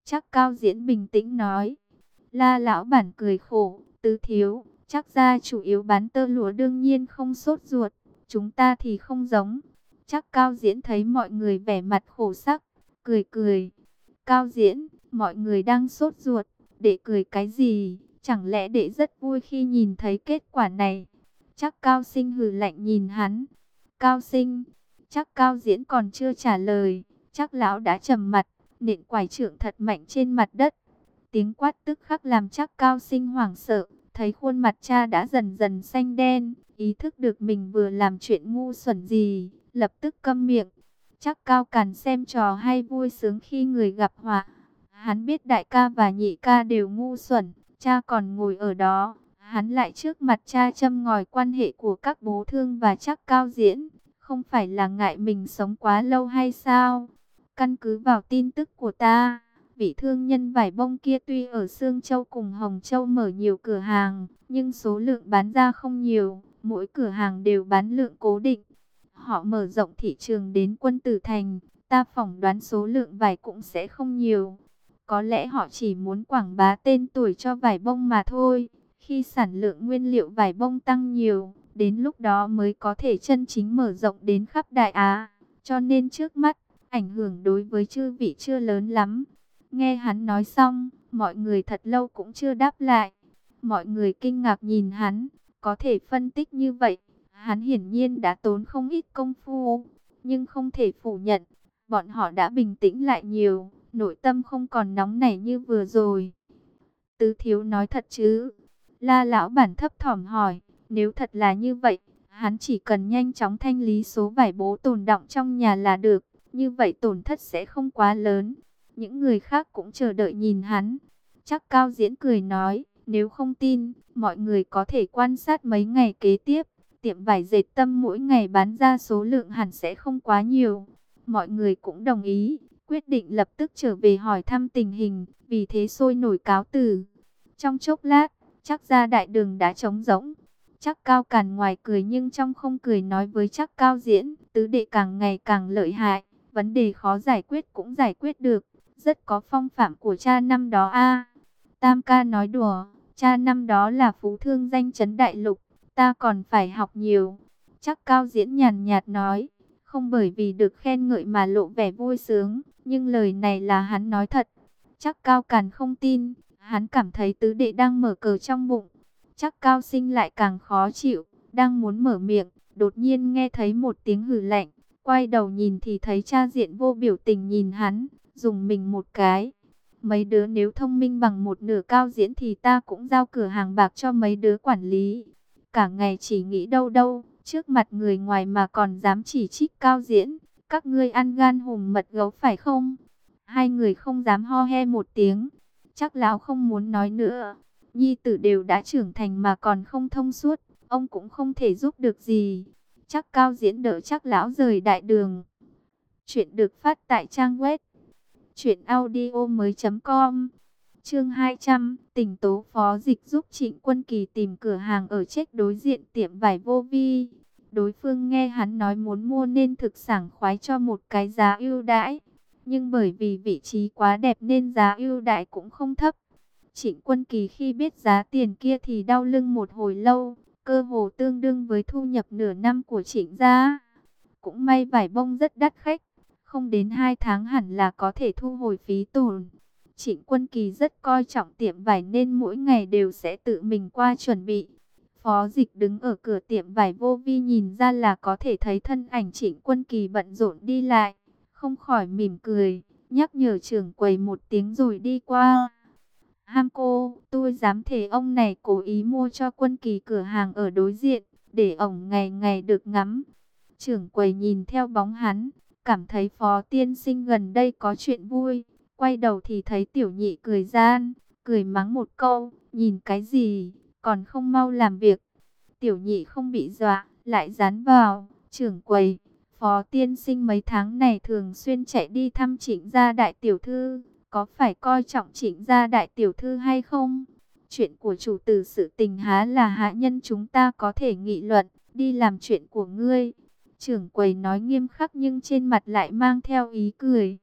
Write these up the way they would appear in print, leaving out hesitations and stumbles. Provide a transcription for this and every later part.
Trác Cao Diễn bình tĩnh nói. La lão bản cười khổ, Tứ thiếu, Trác gia chủ yếu bán tơ lụa đương nhiên không sốt ruột, chúng ta thì không giống. Trác Cao Diễn thấy mọi người vẻ mặt khổ sắc, cười cười. Cao Diễn, mọi người đang sốt ruột, đệ cười cái gì? Chẳng lẽ đệ rất vui khi nhìn thấy kết quả này? Trác Cao Sinh hừ lạnh nhìn hắn. Cao Sinh, Trác Cao Diễn còn chưa trả lời, Trác lão đã trầm mặt, nện quải trượng thật mạnh trên mặt đất. Tiếng quát tức khắc làm Trác Cao Sinh hoảng sợ, thấy khuôn mặt cha đã dần dần xanh đen, ý thức được mình vừa làm chuyện ngu xuẩn gì, lập tức câm miệng. Trác Cao Càn xem trò hay vui sướng khi người gặp họa. Hắn biết đại ca và nhị ca đều ngu xuẩn, cha còn ngồi ở đó, hắn lại trước mặt cha châm ngòi quan hệ của các bố Thương và Trác Cao Diễn, không phải là ngại mình sống quá lâu hay sao? Căn cứ vào tin tức của ta, vị thương nhân vải bông kia tuy ở Sương Châu cùng Hồng Châu mở nhiều cửa hàng, nhưng số lượng bán ra không nhiều, mỗi cửa hàng đều bán lượng cố định. Họ mở rộng thị trường đến Quân Tử Thành, ta phỏng đoán số lượng vải cũng sẽ không nhiều. Có lẽ họ chỉ muốn quảng bá tên tuổi cho vải bông mà thôi. Khi sản lượng nguyên liệu vải bông tăng nhiều, đến lúc đó mới có thể chân chính mở rộng đến khắp Đại Á. Cho nên trước mắt, ảnh hưởng đối với chư vị chưa lớn lắm. Nghe hắn nói xong, mọi người thật lâu cũng chưa đáp lại. Mọi người kinh ngạc nhìn hắn, có thể phân tích như vậy. Hắn hiển nhiên đã tốn không ít công phu, nhưng không thể phủ nhận, bọn họ đã bình tĩnh lại nhiều, nội tâm không còn nóng nảy như vừa rồi. Tứ thiếu nói thật chứ? La lão bản thấp thỏm hỏi. Nếu thật là như vậy, hắn chỉ cần nhanh chóng thanh lý số vải bố tồn đọng trong nhà là được, như vậy tổn thất sẽ không quá lớn. Những người khác cũng chờ đợi nhìn hắn. Trác Cao Diễn cười nói, nếu không tin, mọi người có thể quan sát mấy ngày kế tiếp. Tiệm vải dệt Tâm mỗi ngày bán ra số lượng hẳn sẽ không quá nhiều. Mọi người cũng đồng ý, quyết định lập tức trở về hỏi thăm tình hình, vì thế sôi nổi cáo từ. Trong chốc lát, Trác gia đại đường đã trống rỗng. Trác Cao Càn ngoài cười nhưng trong không cười nói với Trác Cao Diễn, tứ đệ càng ngày càng lợi hại, vấn đề khó giải quyết cũng giải quyết được, rất có phong phạm của cha năm đó a. Tam ca nói đùa, cha năm đó là phú thương danh chấn đại lục, ta còn phải học nhiều. Trác Cao Diễn nhàn nhạt nói, không bởi vì được khen ngợi mà lộ vẻ vui sướng, nhưng lời này là hắn nói thật. Trác Cao Càn không tin, hắn cảm thấy tứ đệ đang mở cờ trong bụng. Trác Cao Sinh lại càng khó chịu, đang muốn mở miệng, đột nhiên nghe thấy một tiếng hừ lạnh, quay đầu nhìn thì thấy cha Diện Vô biểu tình nhìn hắn, dùng mình một cái. Mấy đứa nếu thông minh bằng một nửa Cao Diễn thì ta cũng giao cửa hàng bạc cho mấy đứa quản lý. Cả ngày chỉ nghĩ đâu đâu, trước mặt người ngoài mà còn dám chỉ trích Cao Diễn. Các ngươi ăn gan hùm mật gấu phải không? Hai người không dám ho he một tiếng. Chắc lão không muốn nói nữa. Nhi tử đều đã trưởng thành mà còn không thông suốt, ông cũng không thể giúp được gì. Chắc Cao Diễn đỡ chắc lão rời đại đường. Chuyện được phát tại trang web truyệnaudiomoi.com. Chương 200, Tỉnh tố Phó Dịch giúp Trịnh Quân Kỳ tìm cửa hàng ở chết đối diện tiệm vải Vô Vi. Đối phương nghe hắn nói muốn mua nên thực sảng khoái cho một cái giá ưu đãi, nhưng bởi vì vị trí quá đẹp nên giá ưu đãi cũng không thấp. Trịnh Quân Kỳ khi biết giá tiền kia thì đau lưng một hồi lâu, cơ hồ tương đương với thu nhập nửa năm của Trịnh gia. Cũng may vải bông rất đắt khách, không đến 2 tháng hẳn là có thể thu hồi phí tổn. Trịnh Quân Kỳ rất coi trọng tiệm vải nên mỗi ngày đều sẽ tự mình qua chuẩn bị. Phó Dịch đứng ở cửa tiệm vải Vô Vi nhìn ra là có thể thấy thân ảnh Trịnh Quân Kỳ bận rộn đi lại, không khỏi mỉm cười, nhắc nhở trưởng quầy một tiếng rồi đi qua. Ham cô, tôi dám thề ông này cố ý mua cho Quân Kỳ cửa hàng ở đối diện, để ổng ngày ngày được ngắm. Trưởng quầy nhìn theo bóng hắn, cảm thấy Phó tiên sinh gần đây có chuyện vui. Quay đầu thì thấy tiểu nhị cười gian, cười mắng một câu, nhìn cái gì, còn không mau làm việc. Tiểu nhị không bị dọa, lại dán vào, trưởng quầy, Phó tiên sinh mấy tháng này thường xuyên chạy đi thăm Trịnh gia đại tiểu thư, có phải coi trọng Trịnh gia đại tiểu thư hay không? Chuyện của chủ tử sự tình há là hạ nhân chúng ta có thể nghị luận, đi làm chuyện của ngươi. Trưởng quầy nói nghiêm khắc nhưng trên mặt lại mang theo ý cười.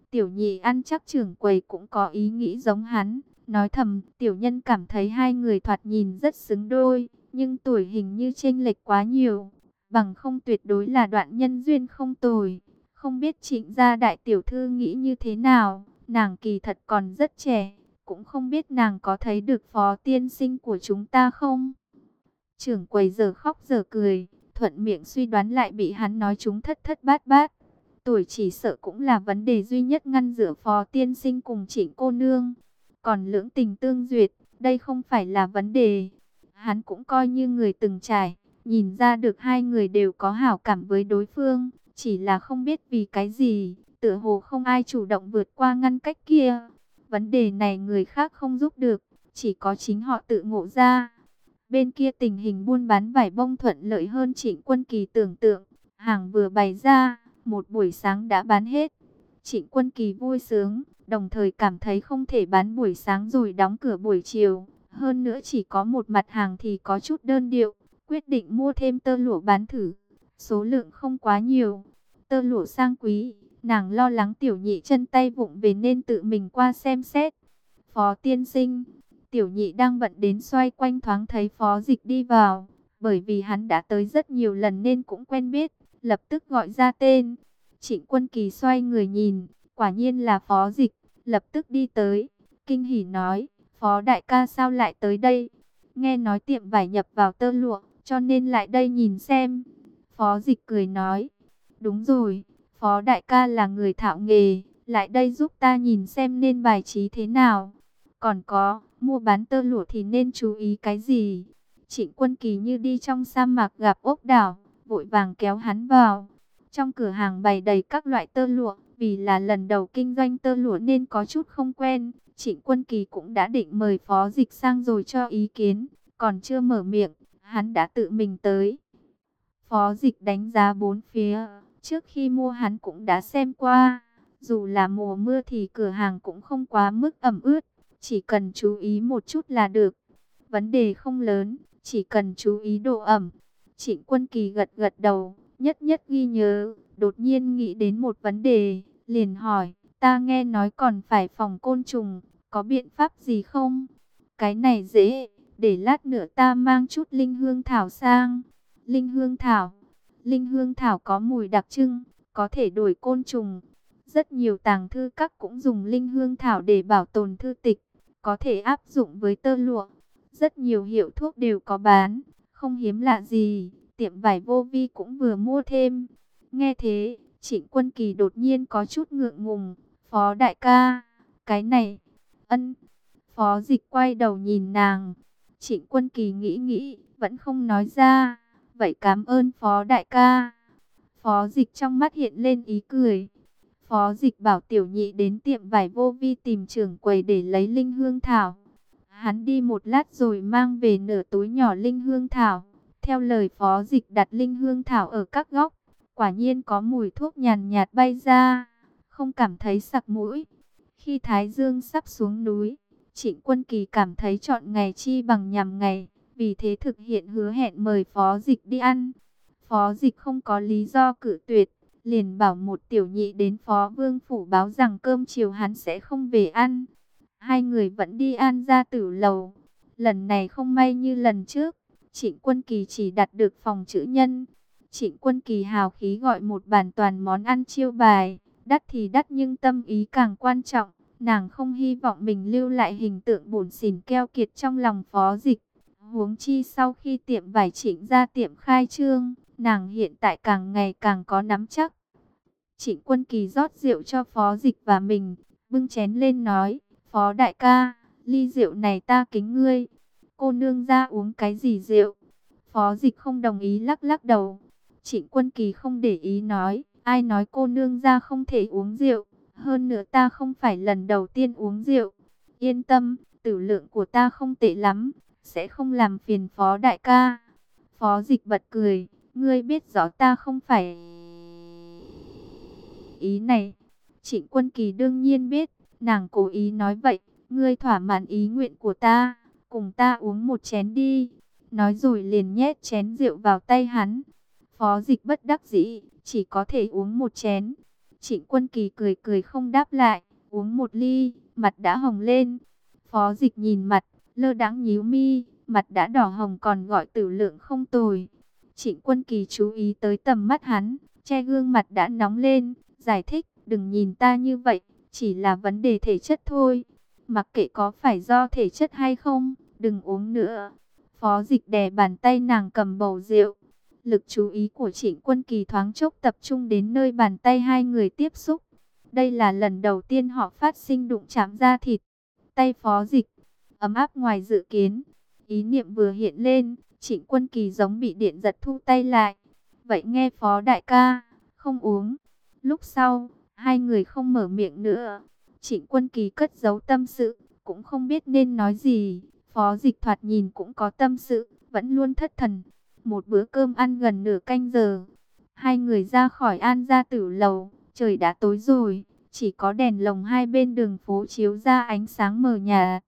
Tiểu nhị ăn chắc trưởng quầy cũng có ý nghĩ giống hắn, nói thầm, tiểu nhân cảm thấy hai người thoạt nhìn rất xứng đôi, nhưng tuổi hình như chênh lệch quá nhiều, bằng không tuyệt đối là đoạn nhân duyên không tồi. Không biết Trịnh gia đại tiểu thư nghĩ như thế nào, nàng kỳ thật còn rất trẻ, cũng không biết nàng có thấy được Phó tiên sinh của chúng ta không? Trưởng quầy giờ khóc giờ cười, thuận miệng suy đoán lại bị hắn nói chúng thất thất bát bát. Tuổi chỉ sợ cũng là vấn đề duy nhất ngăn giữa Phó tiên sinh cùng Trịnh cô nương. Còn lưỡng tình tương duyệt, đây không phải là vấn đề. Hắn cũng coi như người từng trải, nhìn ra được hai người đều có hảo cảm với đối phương, chỉ là không biết vì cái gì, tựa hồ không ai chủ động vượt qua ngăn cách kia. Vấn đề này người khác không giúp được, chỉ có chính họ tự ngộ ra. Bên kia tình hình buôn bán vải bông thuận lợi hơn Trịnh Quân Kỳ tưởng tượng, hàng vừa bày ra, một buổi sáng đã bán hết. Trịnh Quân Kỳ vui sướng, đồng thời cảm thấy không thể bán buổi sáng rồi đóng cửa buổi chiều. Hơn nữa chỉ có một mặt hàng thì có chút đơn điệu, quyết định mua thêm tơ lụa bán thử. Số lượng không quá nhiều, tơ lụa sang quý, nàng lo lắng tiểu nhị chân tay vụng về nên tự mình qua xem xét. Phó tiên sinh, tiểu nhị đang bận đến xoay quanh thoáng thấy Phó Dịch đi vào, bởi vì hắn đã tới rất nhiều lần nên cũng quen biết, lập tức gọi ra tên. Trịnh Quân Kỳ xoay người nhìn, quả nhiên là Phó Dịch, lập tức đi tới, kinh hỉ nói, Phó đại ca sao lại tới đây? Nghe nói tiệm vải nhập vào tơ lụa, cho nên lại đây nhìn xem. Phó Dịch cười nói, đúng rồi, Phó đại ca là người thạo nghề, lại đây giúp ta nhìn xem nên bài trí thế nào. Còn có, mua bán tơ lụa thì nên chú ý cái gì? Trịnh Quân Kỳ như đi trong sa mạc gặp ốc đảo, vội vàng kéo hắn vào. Trong cửa hàng bày đầy các loại tơ lụa, vì là lần đầu kinh doanh tơ lụa nên có chút không quen. Trịnh Quân Kỳ cũng đã định mời Phó Dịch sang rồi cho ý kiến, còn chưa mở miệng, hắn đã tự mình tới. Phó Dịch đánh giá bốn phía, trước khi mua hắn cũng đã xem qua. Dù là mùa mưa thì cửa hàng cũng không quá mức ẩm ướt, chỉ cần chú ý một chút là được. Vấn đề không lớn, chỉ cần chú ý độ ẩm. Trịnh Quân Kỳ gật gật đầu, nhất nhất ghi nhớ, đột nhiên nghĩ đến một vấn đề, liền hỏi, ta nghe nói còn phải phòng côn trùng, có biện pháp gì không? Cái này dễ, để lát nữa ta mang chút linh hương thảo sang. Linh hương thảo, linh hương thảo có mùi đặc trưng, có thể đuổi côn trùng. Rất nhiều tàng thư các cũng dùng linh hương thảo để bảo tồn thư tịch, có thể áp dụng với tơ lụa. Rất nhiều hiệu thuốc đều có bán, không hiếm lạ gì, tiệm vải Vô Vi cũng vừa mua thêm. Nghe thế, Trịnh Quân Kỳ đột nhiên có chút ngượng ngùng, Phó đại ca, cái này, ân. Phó Dịch quay đầu nhìn nàng, Trịnh Quân Kỳ nghĩ nghĩ, vẫn không nói ra, vậy cảm ơn Phó đại ca. Phó Dịch trong mắt hiện lên ý cười. Phó Dịch bảo tiểu nhị đến tiệm vải Vô Vi tìm trưởng quầy để lấy linh hương thảo. Hắn đi một lát rồi mang về nửa túi nhỏ linh hương thảo. Theo lời Phó Dịch đặt linh hương thảo ở các góc, quả nhiên có mùi thuốc nhàn nhạt bay ra, không cảm thấy sặc mũi. Khi Thái Dương sắp xuống núi, Trịnh Quân Kỳ cảm thấy chọn ngày chi bằng nhằm ngày, vì thế thực hiện hứa hẹn mời Phó Dịch đi ăn. Phó Dịch không có lý do cự tuyệt, liền bảo một tiểu nhị đến Phó Vương phủ báo rằng cơm chiều hắn sẽ không về ăn. Hai người vẫn đi An Gia Tử lầu. Lần này không may như lần trước, Trịnh Quân Kỳ chỉ đặt được phòng chữ nhân. Trịnh Quân Kỳ hào khí gọi một bàn toàn món ăn chiêu bài, đắt thì đắt nhưng tâm ý càng quan trọng. Nàng không hy vọng mình lưu lại hình tượng bủn xỉn keo kiệt trong lòng Phó Dịch. Huống chi sau khi tiệm vải Trịnh ra tiệm khai trương, nàng hiện tại càng ngày càng có nắm chắc. Trịnh Quân Kỳ rót rượu cho Phó Dịch và mình, bưng chén lên nói, Phó đại ca, ly rượu này ta kính ngươi. Cô nương ra uống cái gì rượu? Phó Dịch không đồng ý lắc lắc đầu. Trịnh Quân Kỳ không để ý nói, ai nói cô nương ra không thể uống rượu. Hơn nữa ta không phải lần đầu tiên uống rượu. Yên tâm, tử lượng của ta không tệ lắm, sẽ không làm phiền Phó đại ca. Phó Dịch bật cười, ngươi biết rõ ta không phải ý này. Trịnh Quân Kỳ đương nhiên biết, nàng cố ý nói vậy, ngươi thỏa mãn ý nguyện của ta, cùng ta uống một chén đi. Nói rồi liền nhét chén rượu vào tay hắn. Phó Dịch bất đắc dĩ, chỉ có thể uống một chén. Trịnh Quân Kỳ cười cười không đáp lại, uống một ly, mặt đã hồng lên. Phó Dịch nhìn mặt, lơ đãng nhíu mi, mặt đã đỏ hồng còn gọi tử lượng không tồi. Trịnh Quân Kỳ chú ý tới tầm mắt hắn, che gương mặt đã nóng lên, giải thích, đừng nhìn ta như vậy, chỉ là vấn đề thể chất thôi. Mặc kệ có phải do thể chất hay không, đừng uống nữa. Phó Dịch đè bàn tay nàng cầm bầu rượu. Lực chú ý của Trịnh Quân Kỳ thoáng chốc tập trung đến nơi bàn tay hai người tiếp xúc. Đây là lần đầu tiên họ phát sinh đụng chạm da thịt. Tay Phó Dịch ấm áp ngoài dự kiến. Ý niệm vừa hiện lên, Trịnh Quân Kỳ giống bị điện giật thu tay lại. Vậy nghe Phó đại ca, không uống. Lúc sau, hai người không mở miệng nữa. Trịnh Quân Kỳ cất giấu tâm sự, cũng không biết nên nói gì. Phó Dịch thoạt nhìn cũng có tâm sự, vẫn luôn thất thần. Một bữa cơm ăn gần nửa canh giờ. Hai người ra khỏi An Gia Tử lầu, trời đã tối rồi, chỉ có đèn lồng hai bên đường phố chiếu ra ánh sáng mờ nhạt.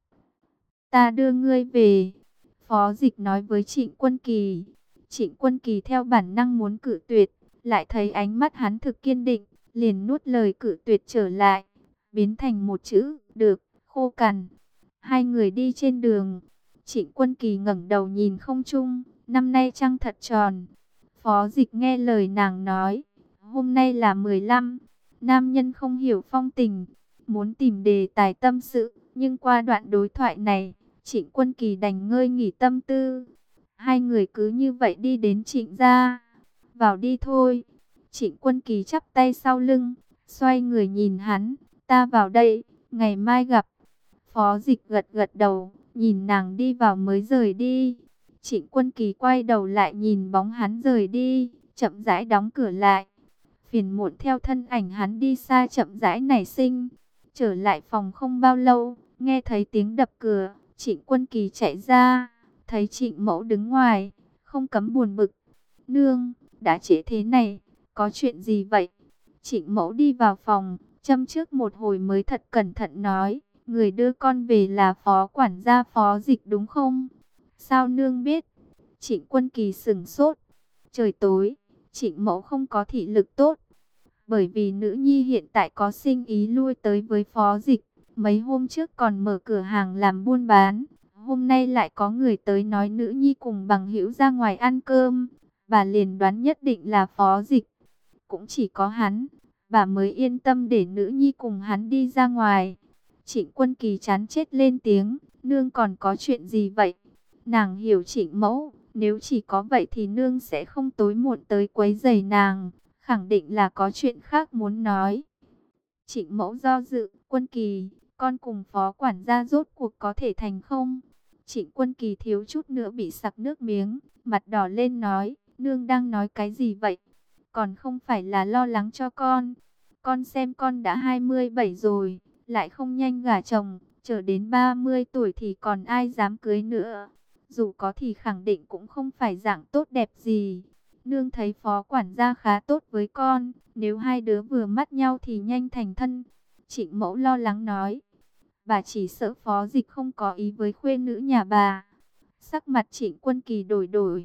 Ta đưa ngươi về, Phó Dịch nói với Trịnh Quân Kỳ. Trịnh Quân Kỳ theo bản năng muốn cự tuyệt, lại thấy ánh mắt hắn thực kiên định, liền nuốt lời cự tuyệt trở lại, biến thành một chữ, được, khô cằn. Hai người đi trên đường, Trịnh Quân Kỳ ngẩng đầu nhìn không trung, năm nay trăng thật tròn. Phó Dịch nghe lời nàng nói, hôm nay là 15, nam nhân không hiểu phong tình, muốn tìm đề tài tâm sự, nhưng qua đoạn đối thoại này, Trịnh Quân Kỳ đành ngơi nghỉ tâm tư. Hai người cứ như vậy đi đến Trịnh gia. Vào đi thôi. Trịnh Quân Kỳ chắp tay sau lưng, xoay người nhìn hắn, ta vào đây, ngày mai gặp. Phó Dịch gật gật đầu, nhìn nàng đi vào mới rời đi. Trịnh Quân Kỳ quay đầu lại nhìn bóng hắn rời đi, chậm rãi đóng cửa lại. Phiền muộn theo thân ảnh hắn đi xa chậm rãi nảy sinh. Trở lại phòng không bao lâu, nghe thấy tiếng đập cửa, Trịnh Quân Kỳ chạy ra, thấy Trịnh Mẫu đứng ngoài, không cấm buồn bực. Nương, đã trễ thế này, có chuyện gì vậy? Trịnh Mẫu đi vào phòng, châm trước một hồi mới thật cẩn thận nói, người đưa con về là Phó quản gia Phó Dịch đúng không? Sao nương biết? Trịnh Quân Kỳ sửng sốt. Trời tối, Trịnh Mẫu không có thị lực tốt, bởi vì nữ nhi hiện tại có sinh ý lui tới với Phó Dịch. Mấy hôm trước còn mở cửa hàng làm buôn bán, hôm nay lại có người tới nói nữ nhi cùng bằng hữu ra ngoài ăn cơm. Bà liền đoán nhất định là Phó Dịch. Cũng chỉ có hắn, bà mới yên tâm để nữ nhi cùng hắn đi ra ngoài. Trịnh Quân Kỳ chán chết lên tiếng, nương còn có chuyện gì vậy? Nàng hiểu Trịnh Mẫu, nếu chỉ có vậy thì nương sẽ không tối muộn tới quấy rầy nàng, khẳng định là có chuyện khác muốn nói. Trịnh Mẫu do dự, Quân Kỳ, con cùng Phó quản gia rốt cuộc có thể thành không? Trịnh Quân Kỳ thiếu chút nữa bị sặc nước miếng, mặt đỏ lên nói, nương đang nói cái gì vậy? Còn không phải là lo lắng cho con. Con xem con đã 27 rồi, lại không nhanh gả chồng, chờ đến 30 tuổi thì còn ai dám cưới nữa. Dù có thì khẳng định cũng không phải dạng tốt đẹp gì. Nương thấy Phó quản gia khá tốt với con, nếu hai đứa vừa mắt nhau thì nhanh thành thân. Trịnh Mẫu lo lắng nói. Bà chỉ sợ Phó Dịch không có ý với khuê nữ nhà bà. Sắc mặt Trịnh Quân Kỳ đổi đổi.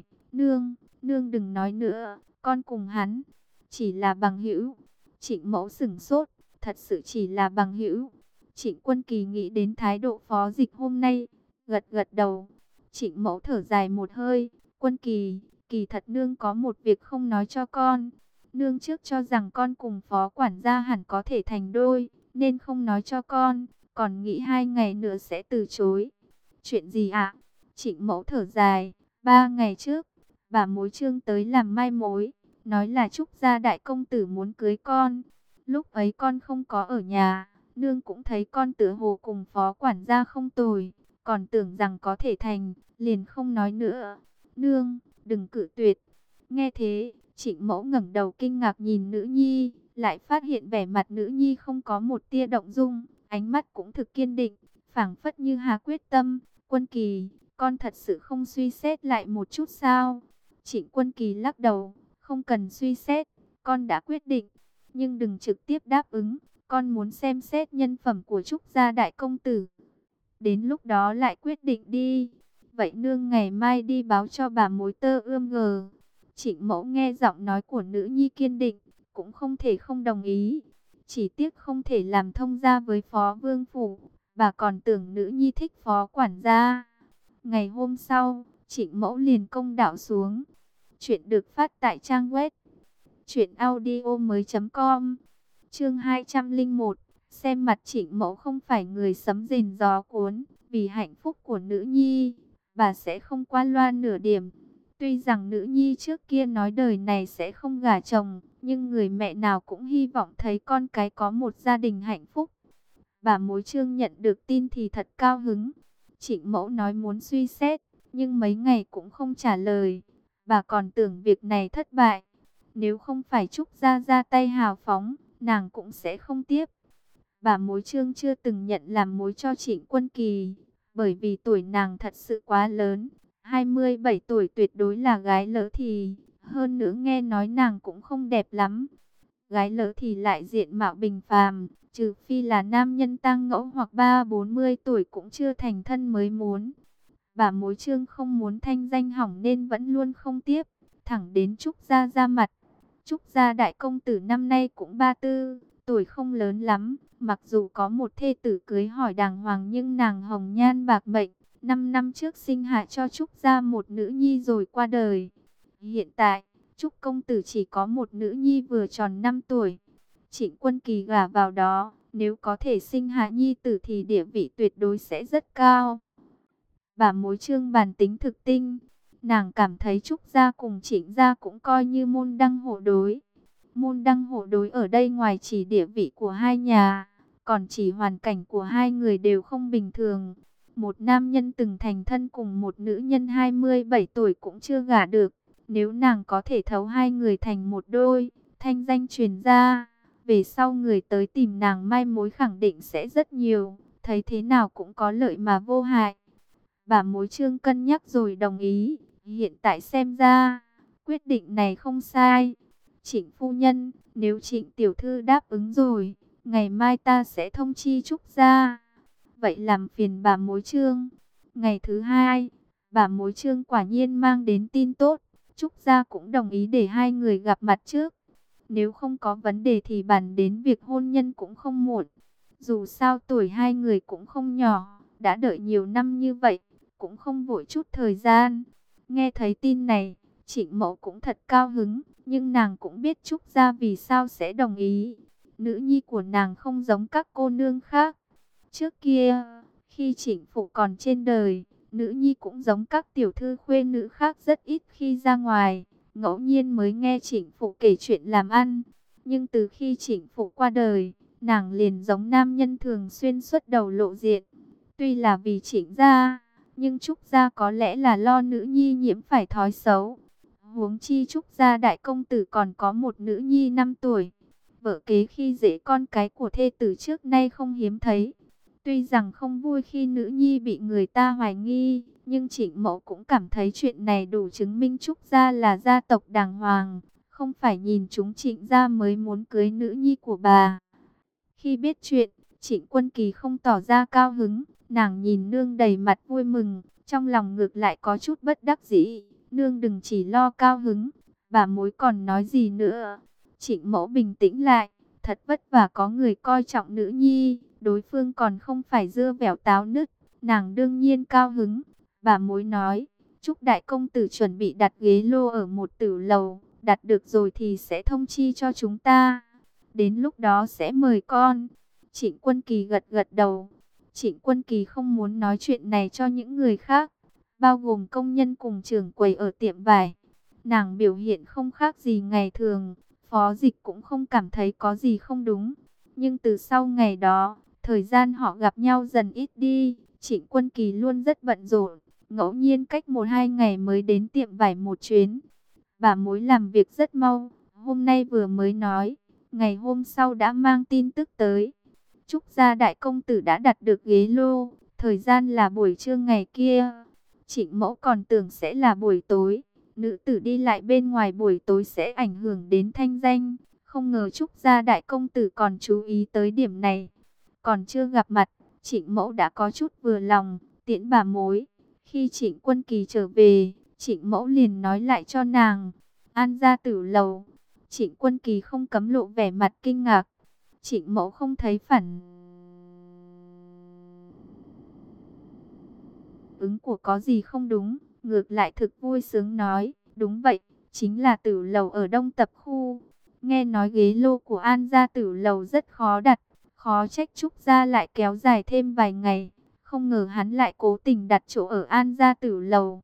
Nương đừng nói nữa, con cùng hắn chỉ là bằng hữu. Trịnh Mẫu sửng sốt, thật sự chỉ là bằng hữu. Trịnh Quân Kỳ nghĩ đến thái độ Phó Dịch hôm nay, gật gật đầu. Trịnh Mẫu thở dài một hơi, Quân Kỳ, kỳ thật nương có một việc không nói cho con. Nương trước cho rằng con cùng Phó quản gia hẳn có thể thành đôi, nên không nói cho con, còn nghĩ 2 ngày nữa sẽ từ chối. Chuyện gì ạ? Trịnh Mẫu thở dài, 3 ngày trước, bà mối Trương tới làm mai mối, nói là Trúc gia đại công tử muốn cưới con. Lúc ấy con không có ở nhà, nương cũng thấy con tựa hồ cùng Phó quản gia không tồi, còn tưởng rằng có thể thành, liền không nói nữa. Nương, đừng cự tuyệt. Nghe thế, Trịnh Mẫu ngẩng đầu kinh ngạc nhìn nữ nhi, lại phát hiện vẻ mặt nữ nhi không có một tia động dung, ánh mắt cũng thực kiên định, phảng phất như hà quyết tâm. Quân Kỳ, con thật sự không suy xét lại một chút sao? Trịnh Quân Kỳ lắc đầu, không cần suy xét, con đã quyết định, nhưng đừng trực tiếp đáp ứng, con muốn xem xét nhân phẩm của Trúc gia đại công tử. Đến lúc đó lại quyết định đi. Vậy nương ngày mai đi báo cho bà mối Tơ Ươm Gờ. Trịnh Mẫu nghe giọng nói của nữ nhi kiên định, cũng không thể không đồng ý. Chỉ tiếc không thể làm thông gia với Phó Vương Phủ. Bà còn tưởng nữ nhi thích Phó quản gia. Ngày hôm sau, Trịnh Mẫu liền công đạo xuống. Chuyện được phát tại trang web truyệnaudiomoi.com. Chương 201. Xem mặt Trịnh Mẫu không phải người sấm rền gió cuốn. Vì hạnh phúc của nữ nhi, bà sẽ không qua loa nửa điểm. Tuy rằng nữ nhi trước kia nói đời này sẽ không gả chồng, nhưng người mẹ nào cũng hy vọng thấy con cái có một gia đình hạnh phúc. Bà Mối Trương nhận được tin thì thật cao hứng. Trịnh Mẫu nói muốn suy xét, nhưng mấy ngày cũng không trả lời. Bà còn tưởng việc này thất bại. Nếu không phải Trúc Gia ra tay hào phóng, nàng cũng sẽ không tiếp. Bà Mối Trương chưa từng nhận làm mối cho Trịnh Quân Kỳ, bởi vì tuổi nàng thật sự quá lớn. 27 tuổi tuyệt đối là gái lỡ thì, hơn nữa nghe nói nàng cũng không đẹp lắm. Gái lỡ thì lại diện mạo bình phàm, trừ phi là nam nhân tang ngẫu hoặc 30-40 tuổi cũng chưa thành thân mới muốn. Bà Mối Trương không muốn thanh danh hỏng nên vẫn luôn không tiếp, thẳng đến Trúc Gia ra mặt. Trúc Gia đại công tử năm nay cũng 34, tuổi không lớn lắm, mặc dù có một thê tử cưới hỏi đàng hoàng nhưng nàng hồng nhan bạc mệnh. 5 năm trước sinh hạ cho Trúc Gia một nữ nhi rồi qua đời. Hiện tại, Trúc công tử chỉ có một nữ nhi vừa tròn 5 tuổi. Trịnh Quân Kỳ gả vào đó, nếu có thể sinh hạ nhi tử thì địa vị tuyệt đối sẽ rất cao. Bà Mối Trương bản tính thực tinh, nàng cảm thấy Trúc Gia cùng Trịnh Gia cũng coi như môn đăng hộ đối. Môn đăng hộ đối ở đây ngoài chỉ địa vị của hai nhà, còn chỉ hoàn cảnh của hai người đều không bình thường. Một nam nhân từng thành thân cùng một nữ nhân 27 tuổi cũng chưa gả được. Nếu nàng có thể thấu hai người thành một đôi, thanh danh truyền ra, về sau người tới tìm nàng mai mối khẳng định sẽ rất nhiều. Thấy thế nào cũng có lợi mà vô hại. Bà Mối Trương cân nhắc rồi đồng ý. Hiện tại xem ra, quyết định này không sai. Trịnh phu nhân, nếu Trịnh tiểu thư đáp ứng rồi, ngày mai ta sẽ thông chi Trúc Gia. Vậy làm phiền bà Mối Trương. Ngày thứ hai, bà Mối Trương quả nhiên mang đến tin tốt. Trúc Gia cũng đồng ý để hai người gặp mặt trước. Nếu không có vấn đề thì bàn đến việc hôn nhân cũng không muộn. Dù sao tuổi hai người cũng không nhỏ, đã đợi nhiều năm như vậy, cũng không vội chút thời gian. Nghe thấy tin này, Trịnh Mẫu cũng thật cao hứng, nhưng nàng cũng biết Trúc Gia vì sao sẽ đồng ý. Nữ nhi của nàng không giống các cô nương khác. Trước kia, khi Trịnh Phụ còn trên đời, nữ nhi cũng giống các tiểu thư khuê nữ khác rất ít khi ra ngoài. Ngẫu nhiên mới nghe Trịnh Phụ kể chuyện làm ăn. Nhưng từ khi Trịnh Phụ qua đời, nàng liền giống nam nhân thường xuyên xuất đầu lộ diện. Tuy là vì Trịnh Gia, nhưng Trúc Gia có lẽ là lo nữ nhi nhiễm phải thói xấu. Huống chi Trúc Gia đại công tử còn có một nữ nhi 5 tuổi. Vợ kế khi dễ con cái của thê tử trước nay không hiếm thấy. Tuy rằng không vui khi nữ nhi bị người ta hoài nghi, nhưng Trịnh Mẫu cũng cảm thấy chuyện này đủ chứng minh Trúc Gia là gia tộc đàng hoàng. Không phải nhìn chúng Trịnh Gia mới muốn cưới nữ nhi của bà. Khi biết chuyện, Trịnh Quân Kỳ không tỏ ra cao hứng. Nàng nhìn nương đầy mặt vui mừng, trong lòng ngược lại có chút bất đắc dĩ. Nương đừng chỉ lo cao hứng, bà Mối còn nói gì nữa. Trịnh Mẫu bình tĩnh lại, thật vất vả có người coi trọng nữ nhi, đối phương còn không phải dưa vẻo táo nứt, nàng đương nhiên cao hứng. Bà Mối nói, chúc đại công tử chuẩn bị đặt ghế lô ở một tử lầu, đặt được rồi thì sẽ thông chi cho chúng ta. Đến lúc đó sẽ mời con. Trịnh Quân Kỳ gật gật đầu. Trịnh Quân Kỳ không muốn nói chuyện này cho những người khác, bao gồm công nhân cùng trưởng quầy ở tiệm vải. Nàng biểu hiện không khác gì ngày thường, Phó Dịch cũng không cảm thấy có gì không đúng. Nhưng từ sau ngày đó, thời gian họ gặp nhau dần ít đi. Trịnh Quân Kỳ luôn rất bận rộn, ngẫu nhiên cách 1-2 ngày mới đến tiệm vải một chuyến. Bà Mối làm việc rất mau, hôm nay vừa mới nói, ngày hôm sau đã mang tin tức tới. Trúc Gia đại công tử đã đặt được ghế lô, thời gian là buổi trưa ngày kia. Trịnh Mẫu còn tưởng sẽ là buổi tối, nữ tử đi lại bên ngoài buổi tối sẽ ảnh hưởng đến thanh danh. Không ngờ Trúc Gia đại công tử còn chú ý tới điểm này. Còn chưa gặp mặt, Trịnh Mẫu đã có chút vừa lòng, tiễn bà Mối. Khi Trịnh Quân Kỳ trở về, Trịnh Mẫu liền nói lại cho nàng, An gia tử lầu. Trịnh Quân Kỳ không cấm lộ vẻ mặt kinh ngạc. Trịnh Mẫu không thấy phản ứng của có gì không đúng, ngược lại thực vui sướng nói, đúng vậy, chính là tử lầu ở Đông Tập khu. Nghe nói ghế lô của An gia tử lầu rất khó đặt, khó trách Trúc gia lại kéo dài thêm vài ngày, không ngờ hắn lại cố tình đặt chỗ ở An gia tử lầu.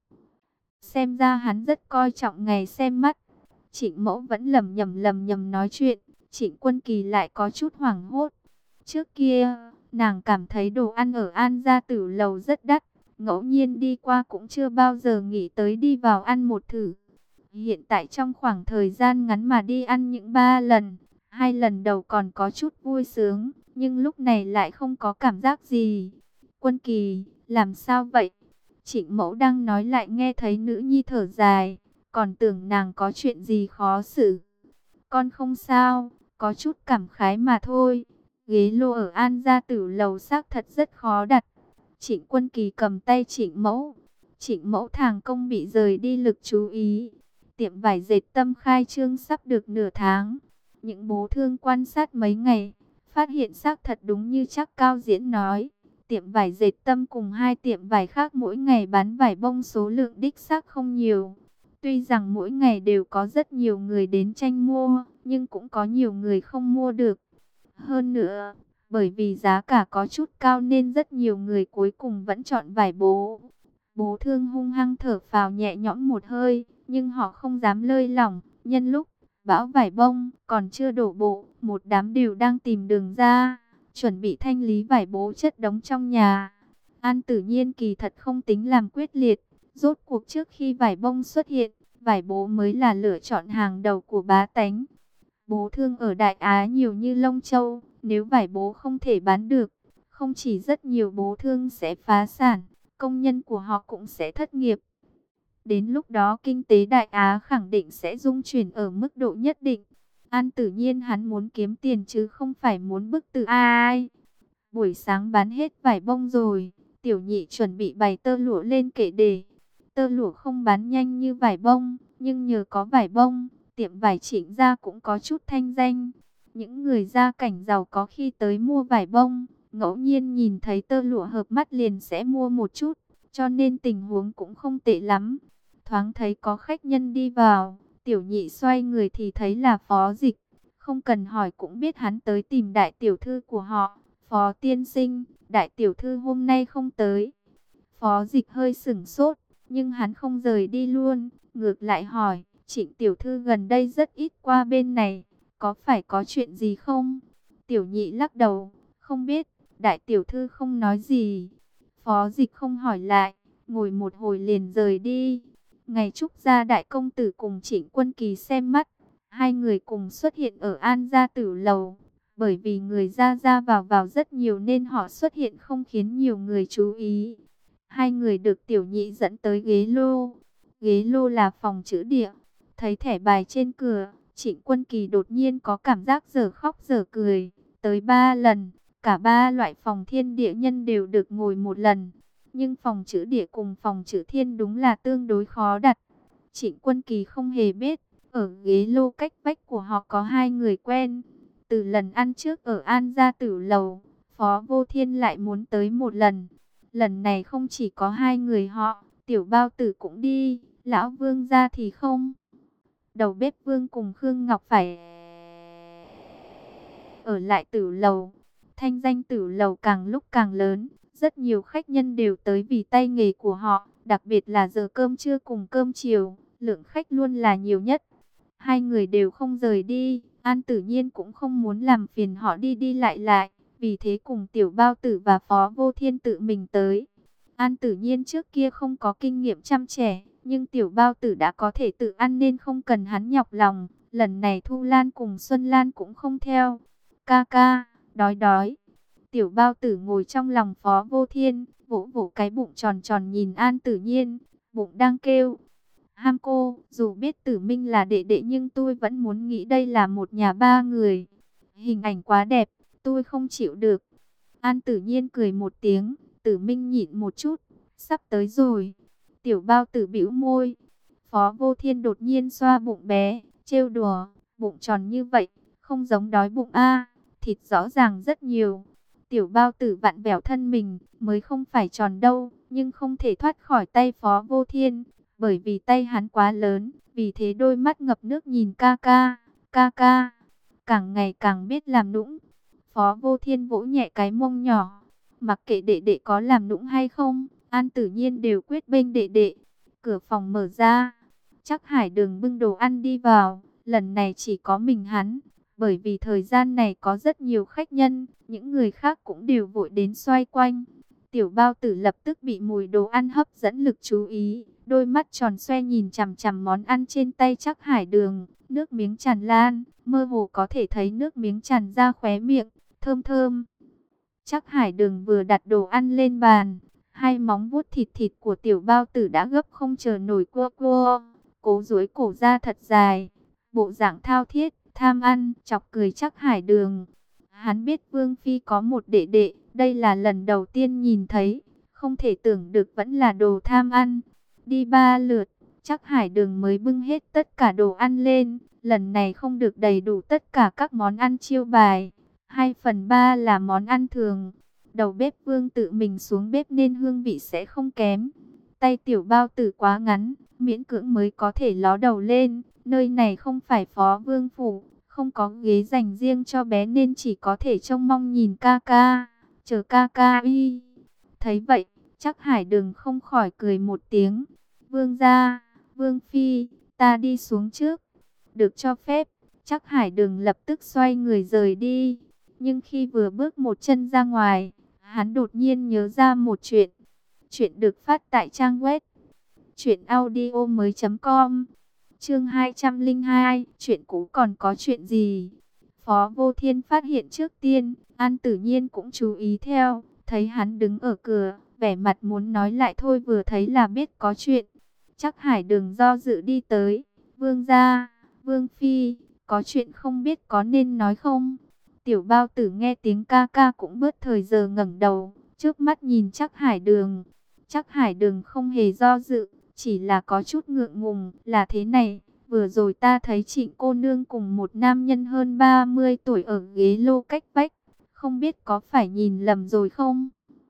Xem ra hắn rất coi trọng ngày xem mắt. Trịnh Mẫu vẫn lầm nhầm nói chuyện, Trịnh Quân Kỳ lại có chút hoảng hốt. Trước kia, nàng cảm thấy đồ ăn ở An gia tử lầu rất đắt, ngẫu nhiên đi qua cũng chưa bao giờ nghĩ tới đi vào ăn một thử. Hiện tại trong khoảng thời gian ngắn mà đi ăn những 3 lần, 2 lần đầu còn có chút vui sướng, nhưng lúc này lại không có cảm giác gì. Quân Kỳ, làm sao vậy? Trịnh Mẫu đang nói lại nghe thấy nữ nhi thở dài, còn tưởng nàng có chuyện gì khó xử. Con không sao, có chút cảm khái mà thôi. Ghế lô ở An gia tử lầu xác thật rất khó đặt. Trịnh Quân Kỳ cầm tay Trịnh Mẫu. Trịnh Mẫu thàng công bị rời đi lực chú ý. Tiệm vải dệt Tâm khai trương sắp được nửa tháng. Những bố thương quan sát mấy ngày, phát hiện xác thật đúng như chắc Cao Diễn nói. Tiệm vải dệt Tâm cùng 2 tiệm vải khác mỗi ngày bán vải bông số lượng đích xác không nhiều. Tuy rằng mỗi ngày đều có rất nhiều người đến tranh mua, nhưng cũng có nhiều người không mua được. Hơn nữa, bởi vì giá cả có chút cao nên rất nhiều người cuối cùng vẫn chọn vải bố. Bố thương hung hăng thở phào nhẹ nhõm một hơi, nhưng họ không dám lơi lỏng. Nhân lúc bão vải bông còn chưa đổ bộ, một đám đều đang tìm đường ra, chuẩn bị thanh lý vải bố chất đống trong nhà. An Tử Nhiên kỳ thật không tính làm quyết liệt. Rốt cuộc trước khi vải bông xuất hiện, vải bố mới là lựa chọn hàng đầu của bá tánh. Bố thương ở Đại Á nhiều như lông châu, nếu vải bố không thể bán được, không chỉ rất nhiều bố thương sẽ phá sản, công nhân của họ cũng sẽ thất nghiệp. Đến lúc đó kinh tế Đại Á khẳng định sẽ rung chuyển ở mức độ nhất định. An Tử Nhiên hắn muốn kiếm tiền chứ không phải muốn bức tử ai. Buổi sáng bán hết vải bông rồi, Tiểu Nhị chuẩn bị bày tơ lụa lên kệ để. Tơ lụa không bán nhanh như vải bông, nhưng nhờ có vải bông, tiệm vải Trịnh gia cũng có chút thanh danh. Những người gia cảnh giàu có khi tới mua vải bông, ngẫu nhiên nhìn thấy tơ lụa hợp mắt liền sẽ mua một chút, cho nên tình huống cũng không tệ lắm. Thoáng thấy có khách nhân đi vào, Tiểu Nhị xoay người thì thấy là Phó Dịch. Không cần hỏi cũng biết hắn tới tìm đại tiểu thư của họ. Phó tiên sinh, đại tiểu thư hôm nay không tới. Phó Dịch hơi sửng sốt, nhưng hắn không rời đi luôn, ngược lại hỏi, Trịnh tiểu thư gần đây rất ít qua bên này, có phải có chuyện gì không? Tiểu Nhị lắc đầu, không biết, đại tiểu thư không nói gì. Phó Dịch không hỏi lại, ngồi một hồi liền rời đi. Ngày Trúc gia đại công tử cùng Trịnh Quân Kỳ xem mắt, hai người cùng xuất hiện ở An gia tử lầu. Bởi vì người ra vào rất nhiều nên họ xuất hiện không khiến nhiều người chú ý. Hai người được Tiểu Nhị dẫn tới ghế lô. Ghế lô là phòng trữ địa. Thấy thẻ bài trên cửa, Trịnh Quân Kỳ đột nhiên có cảm giác dở khóc dở cười. Tới 3 lần, cả 3 loại phòng thiên địa nhân đều được ngồi một lần. Nhưng phòng trữ địa cùng phòng trữ thiên đúng là tương đối khó đặt. Trịnh Quân Kỳ không hề biết, ở ghế lô cách vách của họ có 2 người quen. Từ lần ăn trước ở An gia tử lầu, Phó Vô Thiên lại muốn tới một lần. Lần này không chỉ có 2 người họ, Tiểu Bao Tử cũng đi, Lão Vương gia thì không. Đầu bếp Vương cùng Khương Ngọc phải ở lại tử lầu. Thanh danh tử lầu càng lúc càng lớn, rất nhiều khách nhân đều tới vì tay nghề của họ, đặc biệt là giờ cơm trưa cùng cơm chiều, lượng khách luôn là nhiều nhất. Hai người đều không rời đi, An Tử Nhiên cũng không muốn làm phiền họ đi đi lại, vì thế cùng Tiểu Bao Tử và Phó Vô Thiên tự mình tới. An Tử Nhiên trước kia không có kinh nghiệm chăm trẻ, nhưng Tiểu Bao Tử đã có thể tự ăn nên không cần hắn nhọc lòng. Lần này Thu Lan cùng Xuân Lan cũng không theo. Ca ca, đói đói. Tiểu Bao Tử ngồi trong lòng Phó Vô Thiên, vỗ vỗ cái bụng tròn tròn nhìn An Tử Nhiên, bụng đang kêu. Ham cô, dù biết Tử Minh là đệ đệ nhưng tôi vẫn muốn nghĩ đây là một nhà 3 người. Hình ảnh quá đẹp, tôi không chịu được. An Tử Nhiên cười một tiếng, Tử Minh nhịn một chút, sắp tới rồi. Tiểu Bao Tử bĩu môi. Phó Vô Thiên đột nhiên xoa bụng bé, trêu đùa, bụng tròn như vậy, không giống đói bụng a. thịt rõ ràng rất nhiều. Tiểu bao tử vặn vẹo thân mình, mới không phải tròn đâu, nhưng không thể thoát khỏi tay Phó Vô Thiên, bởi vì tay hắn quá lớn, vì thế đôi mắt ngập nước nhìn ca ca, càng ngày càng biết làm nũng. Phó Vô Thiên vỗ nhẹ cái mông nhỏ, mặc kệ đệ đệ có làm nũng hay không, An Tử Nhiên đều quyết bênh đệ đệ. Cửa phòng mở ra, Trác Hải Đường bưng đồ ăn đi vào, lần này chỉ có mình hắn, bởi vì thời gian này có rất nhiều khách nhân, những người khác cũng đều vội đến xoay quanh. Tiểu bao tử lập tức bị mùi đồ ăn hấp dẫn lực chú ý, đôi mắt tròn xoe nhìn chằm chằm món ăn trên tay Trác Hải Đường, nước miếng tràn lan, mơ hồ có thể thấy nước miếng tràn ra khóe miệng, thơm thơm. Trác Hải Đường vừa đặt đồ ăn lên bàn, hai móng vuốt thịt thịt của tiểu bao tử đã gấp không chờ nổi cua cua, cố duỗi cổ ra thật dài, bộ dạng thao thiết, tham ăn, chọc cười Trác Hải Đường. Hắn biết Vương Phi có một đệ đệ, đây là lần đầu tiên nhìn thấy, không thể tưởng được vẫn là đồ tham ăn. Đi 3 lượt, Trác Hải Đường mới bưng hết tất cả đồ ăn lên, lần này không được đầy đủ tất cả các món ăn chiêu bài, 2/3 là món ăn thường. Đầu bếp Vương tự mình xuống bếp nên hương vị sẽ không kém. Tay tiểu bao tử quá ngắn, miễn cưỡng mới có thể ló đầu lên, nơi này không phải Phó Vương phủ, không có ghế dành riêng cho bé nên chỉ có thể trông mong nhìn ca ca, chờ ca ca y. Thấy vậy, Trác Hải Đường không khỏi cười một tiếng. Vương gia, Vương Phi, ta đi xuống trước. Được cho phép, Trác Hải Đường lập tức xoay người rời đi. Nhưng khi vừa bước một chân ra ngoài, hắn đột nhiên nhớ ra một chuyện. Chuyện được phát tại trang web truyệnaudiomoi.com. Chương 202, chuyện cũ còn có chuyện gì? Phó Vô Thiên phát hiện trước tiên, An Tử Nhiên cũng chú ý theo, thấy hắn đứng ở cửa, vẻ mặt muốn nói lại thôi, vừa thấy là biết có chuyện. Trác Hải Đường do dự đi tới, Vương gia, Vương Phi, có chuyện không biết có nên nói không? Tiểu bao tử nghe tiếng ca ca cũng bớt thời giờ ngẩng đầu, trước mắt nhìn Trác Hải Đường. Trác Hải Đường không hề do dự, chỉ là có chút ngượng ngùng. Là thế này, vừa rồi ta thấy Trịnh cô nương cùng một nam nhân hơn 30 tuổi ở ghế lô cách vách, không biết có phải nhìn lầm rồi không?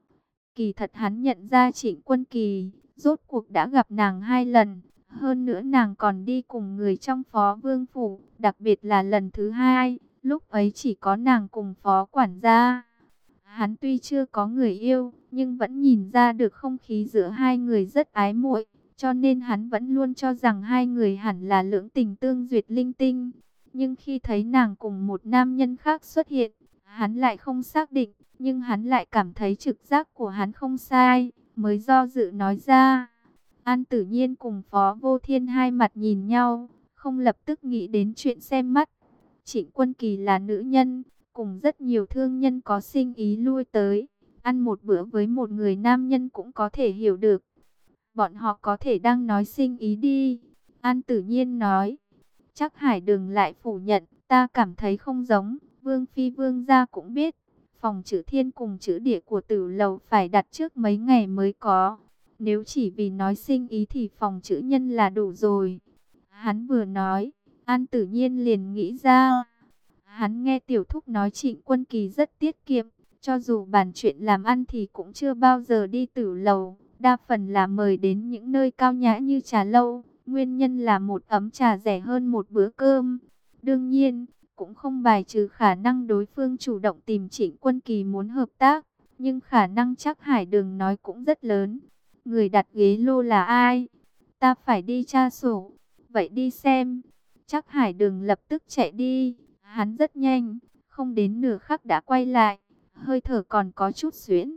Kỳ thật hắn nhận ra Trịnh Quân Kỳ, rốt cuộc đã gặp nàng 2 lần, hơn nữa nàng còn đi cùng người trong Phó Vương phủ, đặc biệt là lần thứ 2, lúc ấy chỉ có nàng cùng Phó quản gia. Hắn tuy chưa có người yêu, nhưng vẫn nhìn ra được không khí giữa hai người rất ái muội, cho nên hắn vẫn luôn cho rằng hai người hẳn là lưỡng tình tương duyệt linh tinh. Nhưng khi thấy nàng cùng một nam nhân khác xuất hiện, hắn lại không xác định, nhưng hắn lại cảm thấy trực giác của hắn không sai, mới do dự nói ra. An Tử Nhiên cùng Phó Vô Thiên hai mặt nhìn nhau, không lập tức nghĩ đến chuyện xem mắt. Trịnh Quân Kỳ là nữ nhân, cùng rất nhiều thương nhân có sinh ý lui tới, ăn một bữa với một người nam nhân cũng có thể hiểu được. Bọn họ có thể đang nói sinh ý đi. An Tử Nhiên nói. Trác Hải Đường lại phủ nhận, ta cảm thấy không giống. Vương Phi Vương gia cũng biết, phòng chữ thiên cùng chữ địa của Tử lầu phải đặt trước mấy ngày mới có. Nếu chỉ vì nói sinh ý thì phòng chữ nhân là đủ rồi. Hắn vừa nói, An Tử Nhiên liền nghĩ ra. Hắn nghe tiểu thúc nói Trịnh Quân Kỳ rất tiết kiệm, cho dù bàn chuyện làm ăn thì cũng chưa bao giờ đi Tử lầu, đa phần là mời đến những nơi cao nhã như trà lâu, nguyên nhân là một ấm trà rẻ hơn một bữa cơm. Đương nhiên, cũng không bài trừ khả năng đối phương chủ động tìm Trịnh Quân Kỳ muốn hợp tác, nhưng khả năng Trác Hải Đường nói cũng rất lớn. Người đặt ghế lô là ai? Ta phải đi tra sổ. Vậy đi xem. Trác Hải Đường lập tức chạy đi. Hắn rất nhanh, không đến nửa khắc đã quay lại, hơi thở còn có chút xuyễn.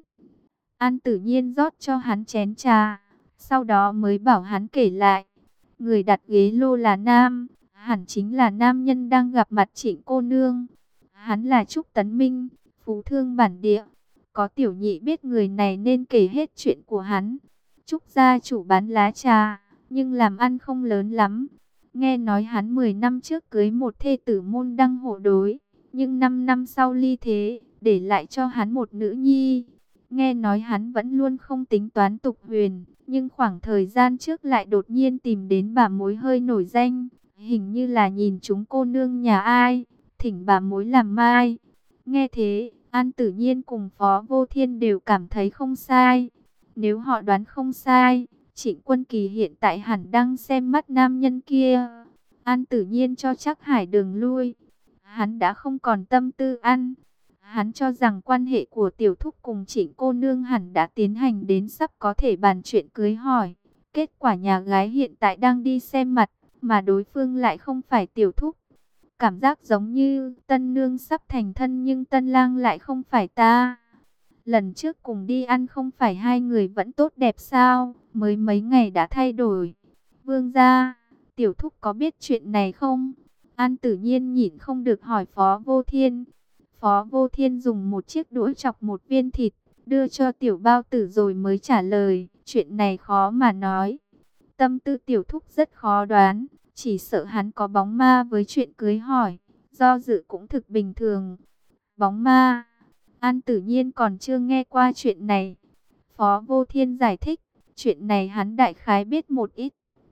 An Tử Nhiên rót cho hắn chén trà, sau đó mới bảo hắn kể lại. Người đặt ghế lô là nam, hẳn chính là nam nhân đang gặp mặt Trịnh cô nương. Hắn là Trúc Tấn Minh, phú thương bản địa. Có tiểu nhị biết người này nên kể hết chuyện của hắn. Trúc gia chủ bán lá trà, nhưng làm ăn không lớn lắm. Nghe nói hắn 10 năm trước cưới một thê tử môn đăng hộ đối, nhưng 5 năm sau ly thế, để lại cho hắn một nữ nhi. Nghe nói hắn vẫn luôn không tính toán tục huyền, nhưng khoảng thời gian trước lại đột nhiên tìm đến bà mối hơi nổi danh, hình như là nhìn chúng cô nương nhà ai, thỉnh bà mối làm mai. Nghe thế, An Tử Nhiên cùng Phó Vô Thiên đều cảm thấy không sai. Nếu họ đoán không sai, Trịnh Quân Kỳ hiện tại hẳn đang xem mắt nam nhân kia. An Tử Nhiên cho chắc Hải đường lui. Hắn đã không còn tâm tư ăn. Hắn cho rằng quan hệ của tiểu thúc cùng Trịnh cô nương hẳn đã tiến hành đến sắp có thể bàn chuyện cưới hỏi. Kết quả nhà gái hiện tại đang đi xem mặt, mà đối phương lại không phải tiểu thúc. Cảm giác giống như tân nương sắp thành thân nhưng tân lang lại không phải ta. Lần trước cùng đi ăn không phải hai người vẫn tốt đẹp sao, mới mấy ngày đã thay đổi. Vương gia, tiểu thúc có biết chuyện này không? An Tử Nhiên nhịn không được hỏi Phó Vô Thiên. Phó Vô Thiên dùng một chiếc đũa chọc một viên thịt, đưa cho tiểu bao tử rồi mới trả lời. Chuyện này khó mà nói. Tâm tư tiểu thúc rất khó đoán, chỉ sợ hắn có bóng ma với chuyện cưới hỏi. Do dự cũng thực bình thường. Bóng ma? An Tử Nhiên còn chưa nghe qua chuyện này. Phó Vô Thiên giải thích, chuyện này hắn đại khái biết một ít.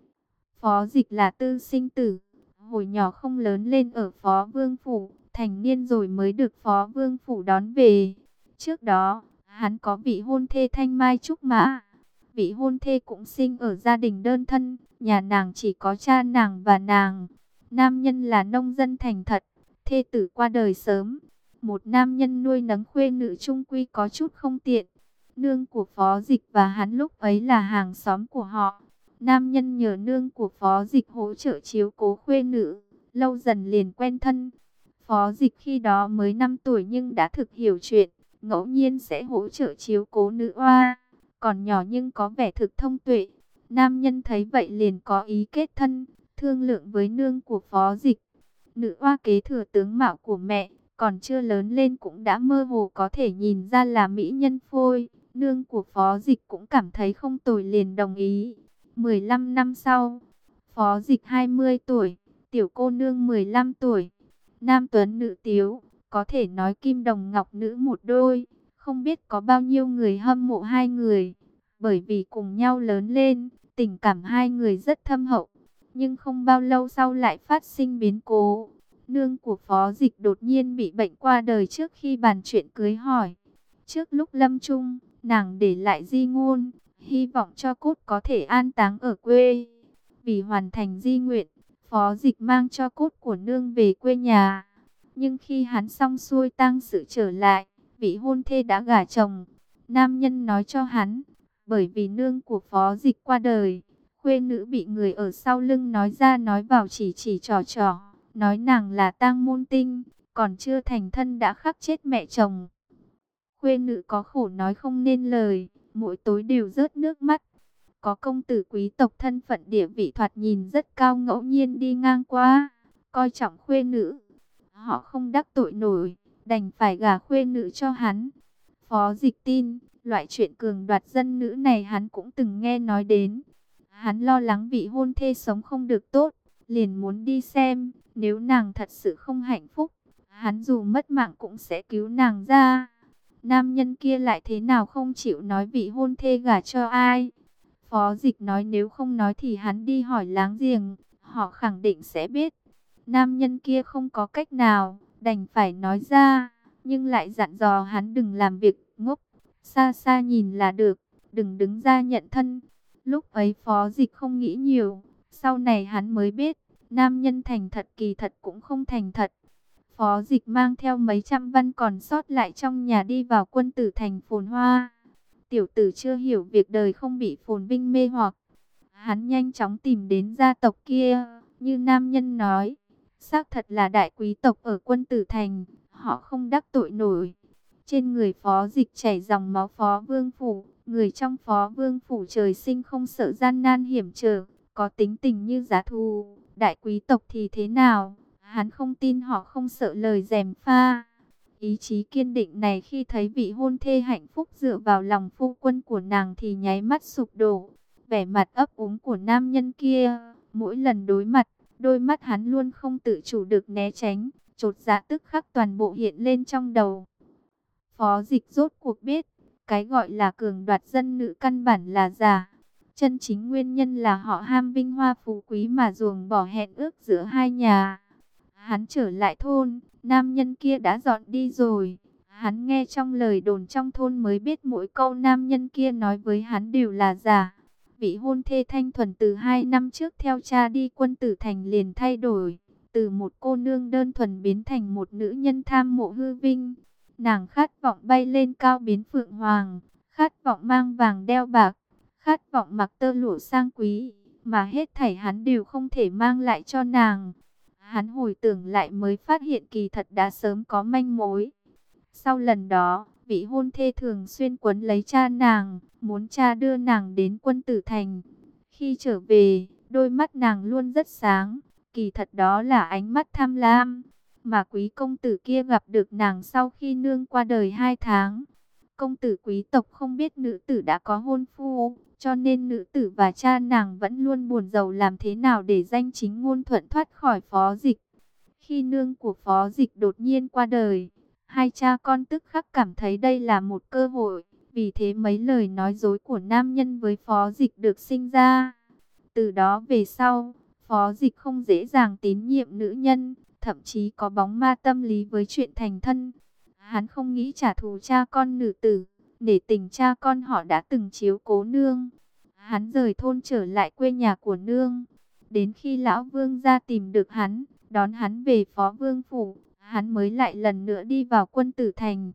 Phó Dịch là tư sinh tử, hồi nhỏ không lớn lên ở Phó Vương Phủ, thành niên rồi mới được Phó Vương Phủ đón về. Trước đó, hắn có vị hôn thê Thanh Mai Trúc Mã. Vị hôn thê cũng sinh ở gia đình đơn thân, nhà nàng chỉ có cha nàng và nàng. Nam nhân là nông dân thành thật, thê tử qua đời sớm. Một nam nhân nuôi nấng khuê nữ chung quy có chút không tiện. Nương của Phó Dịch và hắn lúc ấy là hàng xóm của họ. Nam nhân nhờ nương của Phó Dịch hỗ trợ chiếu cố khuê nữ, lâu dần liền quen thân. Phó Dịch khi đó mới 5 tuổi nhưng đã thực hiểu chuyện, ngẫu nhiên sẽ hỗ trợ chiếu cố nữ oa, còn nhỏ nhưng có vẻ thực thông tuệ. Nam nhân thấy vậy liền có ý kết thân, thương lượng với nương của Phó Dịch. Nữ oa kế thừa tướng mạo của mẹ, còn chưa lớn lên cũng đã mơ hồ có thể nhìn ra là mỹ nhân phôi. Nương của Phó Dịch cũng cảm thấy không tồi liền đồng ý. 15 năm sau, Phó Dịch 20 tuổi, tiểu cô nương 15 tuổi. Nam tuấn nữ tiếu, có thể nói kim đồng ngọc nữ một đôi. Không biết có bao nhiêu người hâm mộ hai người. Bởi vì cùng nhau lớn lên, tình cảm hai người rất thâm hậu. Nhưng không bao lâu sau lại phát sinh biến cố. Nương của Phó Dịch đột nhiên bị bệnh qua đời trước khi bàn chuyện cưới hỏi. Trước lúc lâm chung, nàng để lại di ngôn, hy vọng cho cốt có thể an táng ở quê. Vì hoàn thành di nguyện, Phó Dịch mang cho cốt của nương về quê nhà. Nhưng khi hắn xong xuôi tang sự trở lại, vị hôn thê đã gả chồng. Nam nhân nói cho hắn, bởi vì nương của Phó Dịch qua đời, khuê nữ bị người ở sau lưng nói ra nói vào chỉ trò trò, nói nàng là tang môn tinh, còn chưa thành thân đã khắc chết mẹ chồng. Khuê nữ có khổ nói không nên lời, mỗi tối đều rớt nước mắt. Có công tử quý tộc thân phận địa vị thoạt nhìn rất cao ngẫu nhiên đi ngang qua, coi trọng khuê nữ. Họ không đắc tội nổi, đành phải gả khuê nữ cho hắn. Phó Dịch tin, loại chuyện cường đoạt dân nữ này hắn cũng từng nghe nói đến. Hắn lo lắng vị hôn thê sống không được tốt, liền muốn đi xem, nếu nàng thật sự không hạnh phúc, hắn dù mất mạng cũng sẽ cứu nàng ra. Nam nhân kia lại thế nào không chịu nói vị hôn thê gả cho ai. Phó Dịch nói nếu không nói thì hắn đi hỏi láng giềng, họ khẳng định sẽ biết. Nam nhân kia không có cách nào, đành phải nói ra, nhưng lại dặn dò hắn đừng làm việc ngốc, xa xa nhìn là được, đừng đứng ra nhận thân. Lúc ấy Phó Dịch không nghĩ nhiều, sau này hắn mới biết, nam nhân thành thật kỳ thật cũng không thành thật. Phó Dịch mang theo mấy trăm văn còn sót lại trong nhà đi vào Quân Tử Thành phồn hoa. Tiểu tử chưa hiểu việc đời không bị phồn vinh mê hoặc. Hắn nhanh chóng tìm đến gia tộc kia, như nam nhân nói. Xác thật là đại quý tộc ở Quân Tử Thành, họ không đắc tội nổi. Trên người Phó Dịch chảy dòng máu Phó Vương Phủ, người trong Phó Vương Phủ trời sinh không sợ gian nan hiểm trở, có tính tình như giá thú. Đại quý tộc thì thế nào? Hắn không tin họ không sợ lời gièm pha. Ý chí kiên định này khi thấy vị hôn thê hạnh phúc dựa vào lòng phu quân của nàng thì nháy mắt sụp đổ. Vẻ mặt ấp úng của nam nhân kia, mỗi lần đối mặt, đôi mắt hắn luôn không tự chủ được né tránh, chột dạ tức khắc toàn bộ hiện lên trong đầu. Phó Dịch rốt cuộc biết, cái gọi là cường đoạt dân nữ căn bản là giả. Chân chính nguyên nhân là họ ham vinh hoa phú quý mà ruồng bỏ hẹn ước giữa hai nhà. Hắn trở lại thôn, nam nhân kia đã dọn đi rồi. Hắn nghe trong lời đồn trong thôn mới biết mỗi câu nam nhân kia nói với hắn đều là giả. Vị hôn thê thanh thuần từ 2 năm trước theo cha đi Quân Tử Thành liền thay đổi. Từ một cô nương đơn thuần biến thành một nữ nhân tham mộ hư vinh. Nàng khát vọng bay lên cao biến phượng hoàng, khát vọng mang vàng đeo bạc, khát vọng mặc tơ lụa sang quý, mà hết thảy hắn đều không thể mang lại cho nàng. Hắn hồi tưởng lại mới phát hiện kỳ thật đã sớm có manh mối. Sau lần đó, vị hôn thê thường xuyên quấn lấy cha nàng, muốn cha đưa nàng đến Quân Tử Thành. Khi trở về, đôi mắt nàng luôn rất sáng, kỳ thật đó là ánh mắt tham lam. Mà quý công tử kia gặp được nàng sau khi nương qua đời 2 tháng. Công tử quý tộc không biết nữ tử đã có hôn phu, cho nên nữ tử và cha nàng vẫn luôn buồn rầu làm thế nào để danh chính ngôn thuận thoát khỏi Phó Dịch. Khi nương của Phó Dịch đột nhiên qua đời, hai cha con tức khắc cảm thấy đây là một cơ hội, vì thế mấy lời nói dối của nam nhân với Phó Dịch được sinh ra. Từ đó về sau, Phó Dịch không dễ dàng tín nhiệm nữ nhân, thậm chí có bóng ma tâm lý với chuyện thành thân. Hắn không nghĩ trả thù cha con nữ tử, để tình cha con họ đã từng chiếu cố nương. Hắn rời thôn trở lại quê nhà của nương. Đến khi lão vương gia tìm được hắn, đón hắn về Phó Vương phủ, hắn mới lại lần nữa đi vào Quân Tử Thành.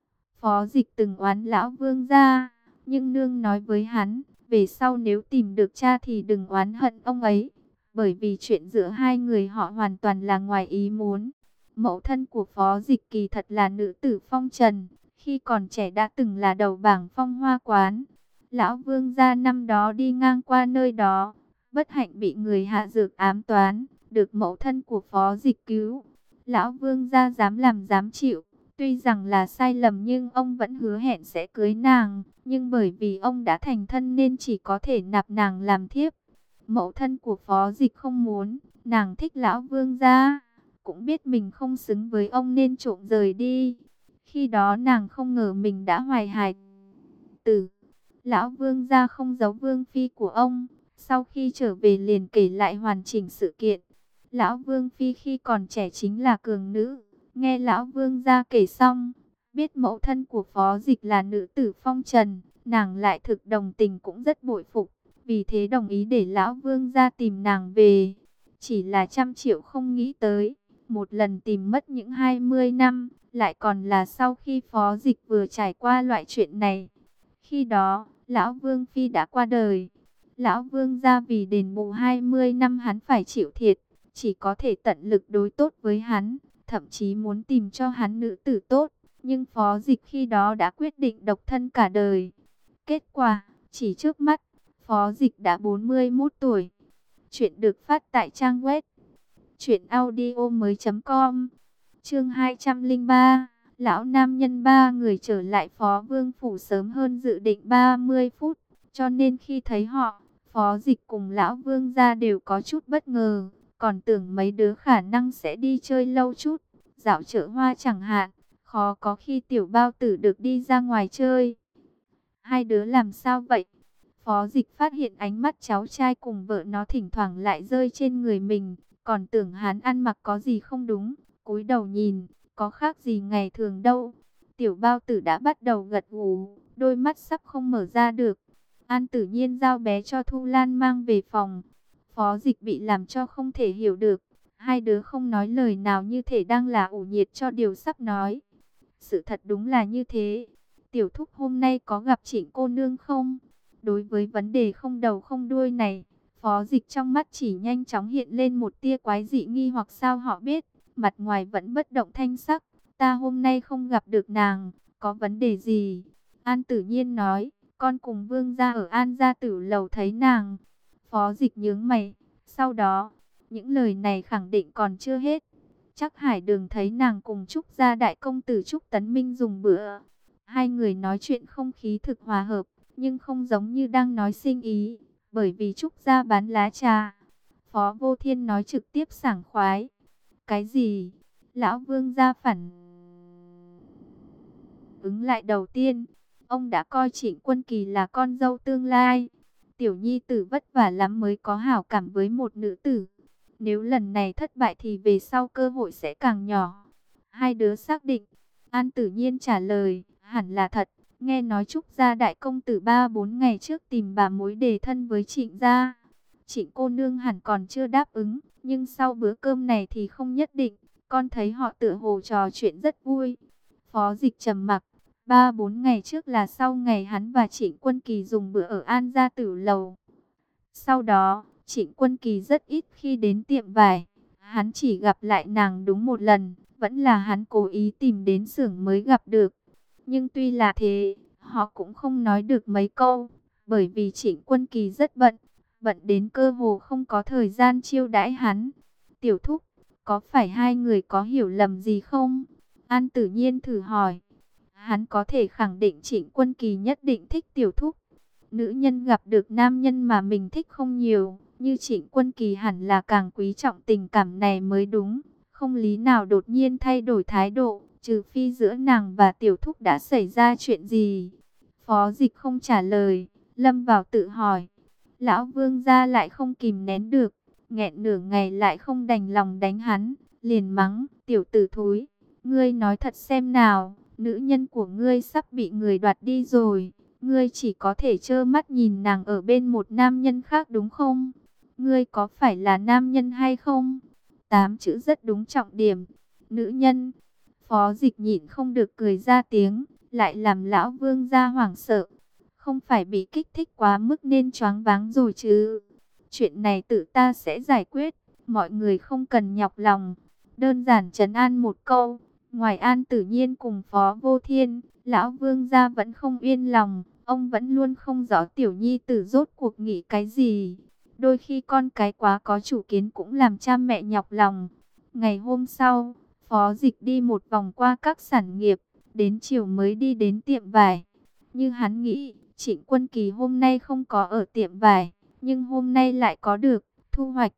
Phó Dịch từng oán lão vương gia, nhưng nương nói với hắn, về sau nếu tìm được cha thì đừng oán hận ông ấy, bởi vì chuyện giữa hai người họ hoàn toàn là ngoài ý muốn. Mẫu thân của Phó Dịch kỳ thật là nữ tử phong trần, khi còn trẻ đã từng là đầu bảng Phong Hoa quán. Lão vương gia năm đó đi ngang qua nơi đó, bất hạnh bị người hạ dược ám toán, được mẫu thân của Phó Dịch cứu. Lão vương gia dám làm dám chịu, tuy rằng là sai lầm nhưng ông vẫn hứa hẹn sẽ cưới nàng, nhưng bởi vì ông đã thành thân nên chỉ có thể nạp nàng làm thiếp. Mẫu thân của Phó Dịch không muốn, nàng thích lão vương gia, cũng biết mình không xứng với ông nên trộm rời đi. Khi đó nàng không ngờ mình đã hoài hài tử. Lão vương gia không giấu vương phi của ông, sau khi trở về liền kể lại hoàn chỉnh sự kiện. Lão vương phi khi còn trẻ chính là cường nữ, nghe lão vương gia kể xong, biết mẫu thân của Phó Dịch là nữ tử phong trần, nàng lại thực đồng tình cũng rất bội phục, vì thế đồng ý để lão vương gia tìm nàng về. Chỉ là 100 triệu không nghĩ tới, một lần tìm mất những 20 năm, lại còn là sau khi Phó Dịch vừa trải qua loại chuyện này. Khi đó, lão vương phi đã qua đời. Lão vương gia vì đền bù 20 năm hắn phải chịu thiệt, chỉ có thể tận lực đối tốt với hắn, thậm chí muốn tìm cho hắn nữ tử tốt. Nhưng Phó Dịch khi đó đã quyết định độc thân cả đời. Kết quả, chỉ trước mắt, Phó Dịch đã 41 tuổi. Chuyện được phát tại trang web truyệnaudiomoi.com. Chương 203. Lão nam nhân ba người trở lại Phó Vương phủ sớm hơn dự định 30 phút, cho nên khi thấy họ, Phó Dịch cùng lão vương gia đều có chút bất ngờ, còn tưởng mấy đứa khả năng sẽ đi chơi lâu chút, dạo chợ hoa chẳng hạn, khó có khi tiểu bao tử được đi ra ngoài chơi. Hai đứa làm sao vậy? Phó Dịch phát hiện ánh mắt cháu trai cùng vợ nó thỉnh thoảng lại rơi trên người mình, còn tưởng hắn ăn mặc có gì không đúng, cúi đầu nhìn, có khác gì ngày thường đâu. Tiểu bao tử đã bắt đầu gật gù, đôi mắt sắp không mở ra được. An Tử Nhiên giao bé cho Thu Lan mang về phòng. Phó Dịch bị làm cho không thể hiểu được. Hai đứa không nói lời nào như thể đang là ủ nhiệt cho điều sắp nói. Sự thật đúng là như thế. Tiểu Thúc hôm nay có gặp Trịnh cô nương không? Đối với vấn đề không đầu không đuôi này, Phó Dịch trong mắt chỉ nhanh chóng hiện lên một tia quái dị nghi hoặc sao họ biết. Mặt ngoài vẫn bất động thanh sắc. Ta hôm nay không gặp được nàng, có vấn đề gì? An Tử Nhiên nói, con cùng vương gia ở An gia tử lầu thấy nàng. Phó Dịch nhướng mày, sau đó, những lời này khẳng định còn chưa hết. Chắc Hải Đường thấy nàng cùng Trúc gia đại công tử Trúc Tấn Minh dùng bữa. Hai người nói chuyện không khí thực hòa hợp, nhưng không giống như đang nói sinh ý, bởi vì Trúc gia bán lá trà. Phó Vô Thiên nói trực tiếp sảng khoái. Cái gì? Lão vương gia phản ứng lại đầu tiên. Ông đã coi Trịnh Quân Kỳ là con dâu tương lai. Tiểu nhi tử vất vả lắm mới có hảo cảm với một nữ tử. Nếu lần này thất bại thì về sau cơ hội sẽ càng nhỏ. Hai đứa xác định. An Tử Nhiên trả lời, hẳn là thật. Nghe nói Trúc gia đại công tử 3-4 ngày trước tìm bà mối đề thân với Trịnh gia. Trịnh cô nương hẳn còn chưa đáp ứng, nhưng sau bữa cơm này thì không nhất định. Con thấy họ tựa hồ trò chuyện rất vui. Phó Dịch trầm mặc. 3-4 ngày trước là sau ngày hắn và Trịnh Quân Kỳ dùng bữa ở An Gia Tử Lầu. Sau đó, Trịnh Quân Kỳ rất ít khi đến tiệm vải. Hắn chỉ gặp lại nàng đúng một lần, vẫn là hắn cố ý tìm đến xưởng mới gặp được. Nhưng tuy là thế, họ cũng không nói được mấy câu, bởi vì Trịnh Quân Kỳ rất bận, bận đến cơ hồ không có thời gian chiêu đãi hắn. Tiểu thúc, có phải hai người có hiểu lầm gì không? An Tử Nhiên thử hỏi. Hắn có thể khẳng định Trịnh Quân Kỳ nhất định thích tiểu thúc. Nữ nhân gặp được nam nhân mà mình thích không nhiều, như Trịnh Quân Kỳ hẳn là càng quý trọng tình cảm này mới đúng. Không lý nào đột nhiên thay đổi thái độ, trừ phi giữa nàng và tiểu thúc đã xảy ra chuyện gì. Phó Dịch không trả lời, lâm vào tự hỏi. Lão Vương gia lại không kìm nén được, nghẹn nửa ngày lại không đành lòng đánh hắn, liền mắng, tiểu tử thối, ngươi nói thật xem nào, nữ nhân của ngươi sắp bị người đoạt đi rồi, ngươi chỉ có thể trơ mắt nhìn nàng ở bên một nam nhân khác đúng không? Ngươi có phải là nam nhân hay không? 8 chữ rất đúng trọng điểm. Nữ nhân. Phó Dịch nhịn không được cười ra tiếng, lại làm lão Vương gia hoảng sợ. Không phải bị kích thích quá mức nên choáng váng rồi chứ? Chuyện này tự ta sẽ giải quyết, mọi người không cần nhọc lòng. Đơn giản trấn an một câu, ngoài An Tử Nhiên cùng Phó Vô Thiên, lão Vương gia vẫn không yên lòng, ông vẫn luôn không rõ tiểu nhi tử rốt cuộc nghĩ cái gì. Đôi khi con cái quá có chủ kiến cũng làm cha mẹ nhọc lòng. Ngày hôm sau, Phó Dịch đi một vòng qua các sản nghiệp, đến chiều mới đi đến tiệm vải. Như hắn nghĩ, Trịnh Quân Kỳ hôm nay không có ở tiệm vải, nhưng hôm nay lại có được thu hoạch.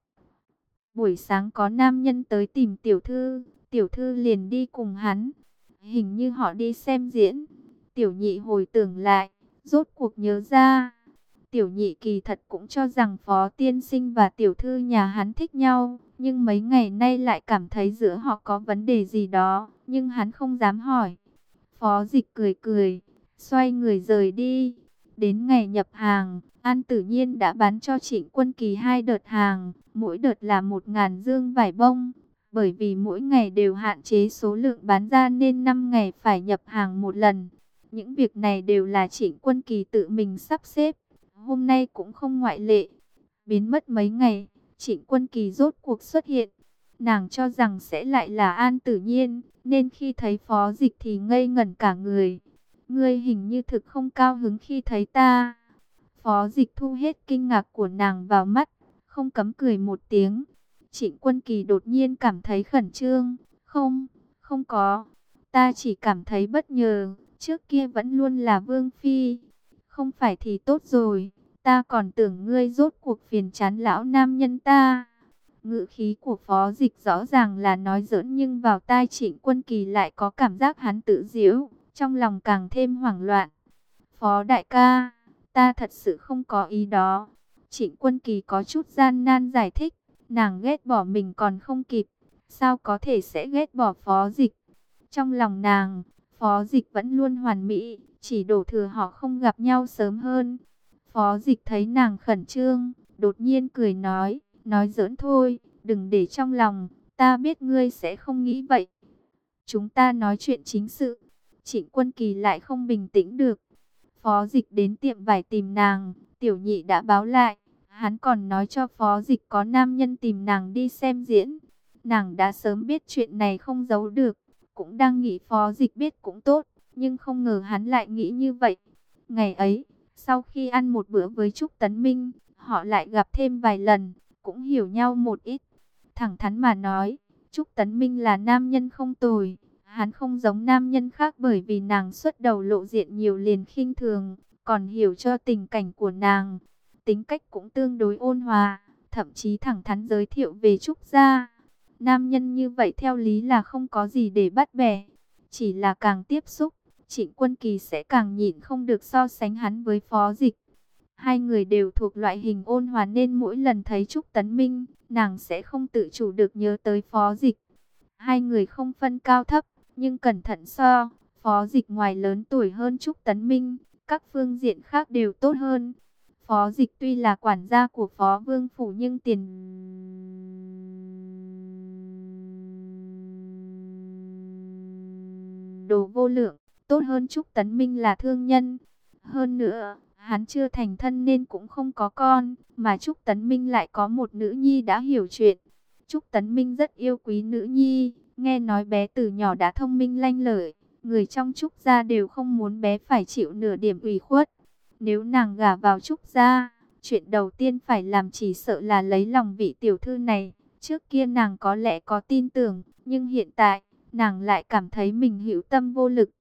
Buổi sáng có nam nhân tới tìm tiểu thư liền đi cùng hắn. Hình như họ đi xem diễn. Tiểu nhị hồi tưởng lại, rốt cuộc nhớ ra. Tiểu nhị kỳ thật cũng cho rằng Phó Tiên Sinh và tiểu thư nhà hắn thích nhau, nhưng mấy ngày nay lại cảm thấy giữa họ có vấn đề gì đó, nhưng hắn không dám hỏi. Phó Dịch cười cười, xoay người rời đi. Đến ngày nhập hàng, An Tử Nhiên đã bán cho Trịnh Quân Kỳ 2 đợt hàng, mỗi đợt là 1.000 dương vải bông. Bởi vì mỗi ngày đều hạn chế số lượng bán ra nên 5 ngày phải nhập hàng một lần. Những việc này đều là Trịnh Quân Kỳ tự mình sắp xếp. Hôm nay cũng không ngoại lệ. Biến mất mấy ngày, Trịnh Quân Kỳ rốt cuộc xuất hiện. Nàng cho rằng sẽ lại là An Tử Nhiên, nên khi thấy Phó Dịch thì ngây ngẩn cả người. Ngươi hình như thực không cao hứng khi thấy ta. Phó Dịch thu hết kinh ngạc của nàng vào mắt, không cấm cười một tiếng. Trịnh Quân Kỳ đột nhiên cảm thấy khẩn trương. Không, không có. Ta chỉ cảm thấy bất ngờ, trước kia vẫn luôn là Vương Phi. Không phải thì tốt rồi, ta còn tưởng ngươi rốt cuộc phiền chán lão nam nhân ta. Ngữ khí của Phó Dịch rõ ràng là nói giỡn, nhưng vào tai Trịnh Quân Kỳ lại có cảm giác hắn tự giễu, trong lòng càng thêm hoảng loạn. Phó đại ca, ta thật sự không có ý đó. Trịnh Quân Kỳ có chút gian nan giải thích, nàng ghét bỏ mình còn không kịp, sao có thể sẽ ghét bỏ Phó Dịch. Trong lòng nàng, Phó Dịch vẫn luôn hoàn mỹ, chỉ đổ thừa họ không gặp nhau sớm hơn. Phó Dịch thấy nàng khẩn trương, đột nhiên cười nói giỡn thôi, đừng để trong lòng, ta biết ngươi sẽ không nghĩ vậy. Chúng ta nói chuyện chính sự. Trịnh Quân Kỳ lại không bình tĩnh được. Phó Dịch đến tiệm vải tìm nàng, tiểu nhị đã báo lại, hắn còn nói cho Phó Dịch có nam nhân tìm nàng đi xem diễn. Nàng đã sớm biết chuyện này không giấu được, cũng đang nghĩ Phó Dịch biết cũng tốt, nhưng không ngờ hắn lại nghĩ như vậy. Ngày ấy, sau khi ăn một bữa với Trúc Tấn Minh, họ lại gặp thêm vài lần, cũng hiểu nhau một ít. Thẳng thắn mà nói, Trúc Tấn Minh là nam nhân không tồi. Hắn không giống nam nhân khác bởi vì nàng xuất đầu lộ diện nhiều liền khinh thường, còn hiểu cho tình cảnh của nàng. Tính cách cũng tương đối ôn hòa, thậm chí thẳng thắn giới thiệu về Trúc gia. Nam nhân như vậy theo lý là không có gì để bắt bẻ. Chỉ là càng tiếp xúc, Trịnh Quân Kỳ sẽ càng nhịn không được so sánh hắn với Phó Dịch. Hai người đều thuộc loại hình ôn hòa nên mỗi lần thấy Trúc Tấn Minh, nàng sẽ không tự chủ được nhớ tới Phó Dịch. Hai người không phân cao thấp, Nhưng cẩn thận so, Phó Dịch ngoài lớn tuổi hơn Trúc Tấn Minh, các phương diện khác đều tốt hơn. Phó Dịch tuy là quản gia của Phó Vương Phủ nhưng tiền đồ vô lượng, tốt hơn Trúc Tấn Minh là thương nhân. Hơn nữa, hắn chưa thành thân nên cũng không có con, mà Trúc Tấn Minh lại có một nữ nhi đã hiểu chuyện. Trúc Tấn Minh rất yêu quý nữ nhi, nghe nói bé từ nhỏ đã thông minh lanh lợi, người trong Trúc gia đều không muốn bé phải chịu nửa điểm ủy khuất. Nếu nàng gả vào Trúc gia, chuyện đầu tiên phải làm chỉ sợ là lấy lòng vị tiểu thư này. Trước kia nàng có lẽ có tin tưởng, nhưng hiện tại, nàng lại cảm thấy mình hữu tâm vô lực.